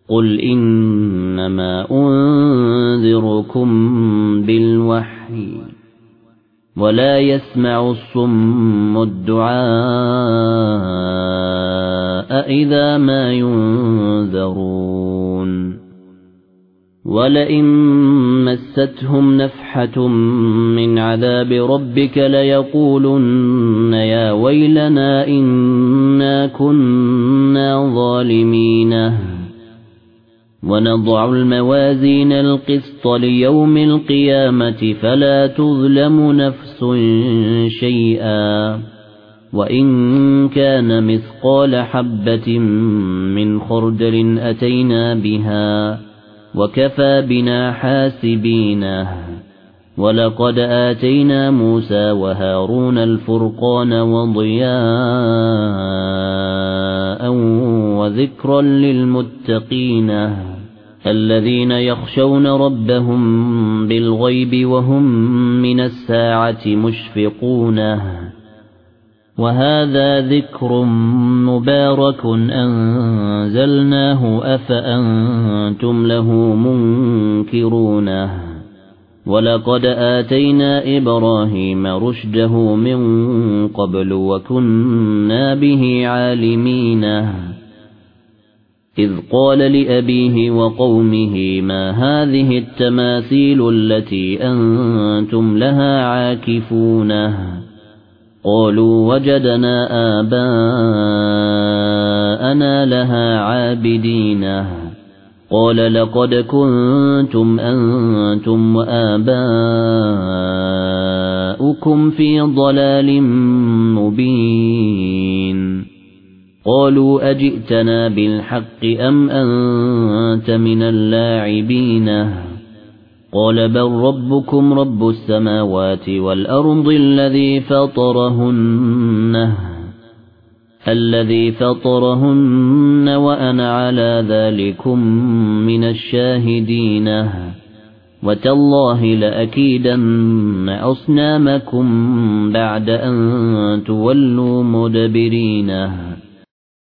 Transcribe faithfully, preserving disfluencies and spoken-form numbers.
قل إنما أنذركم بالوحي ولا يسمع الصم الدعاء إذا ما ينذرون ولئن مستهم نفحة من عذاب ربك ليقولن يا ويلنا إنا كنا ظالمين ونضع الموازين القسط ليوم القيامة فلا تظلم نفس شيئا وإن كان مثقال حبة من خردل أتينا بها وكفى بنا حاسبين ولقد آتينا موسى وهارون الفرقان وضياء وذكرا للمتقين الذين يخشون ربهم بالغيب وهم من الساعة مشفقون وهذا ذكر مبارك أنزلناه أفأنتم له منكرون ولقد آتينا إبراهيم رشده من قبل وكنا به عالمين إذ قال لأبيه وقومه ما هذه التماثيل التي أنتم لها عاكفون قالوا وجدنا آباءنا لها عابدين قال لقد كنتم أنتم وآباؤكم في ضلال مبين قالوا أجئتنا بالحق أم أنت من اللاعبين قال بل ربكم رب السماوات والأرض الذي فطرهن الذي فطرهن وأنا على ذلكم من الشاهدين وتالله لأكيدن أصنامكم بعد أن تولوا مدبرين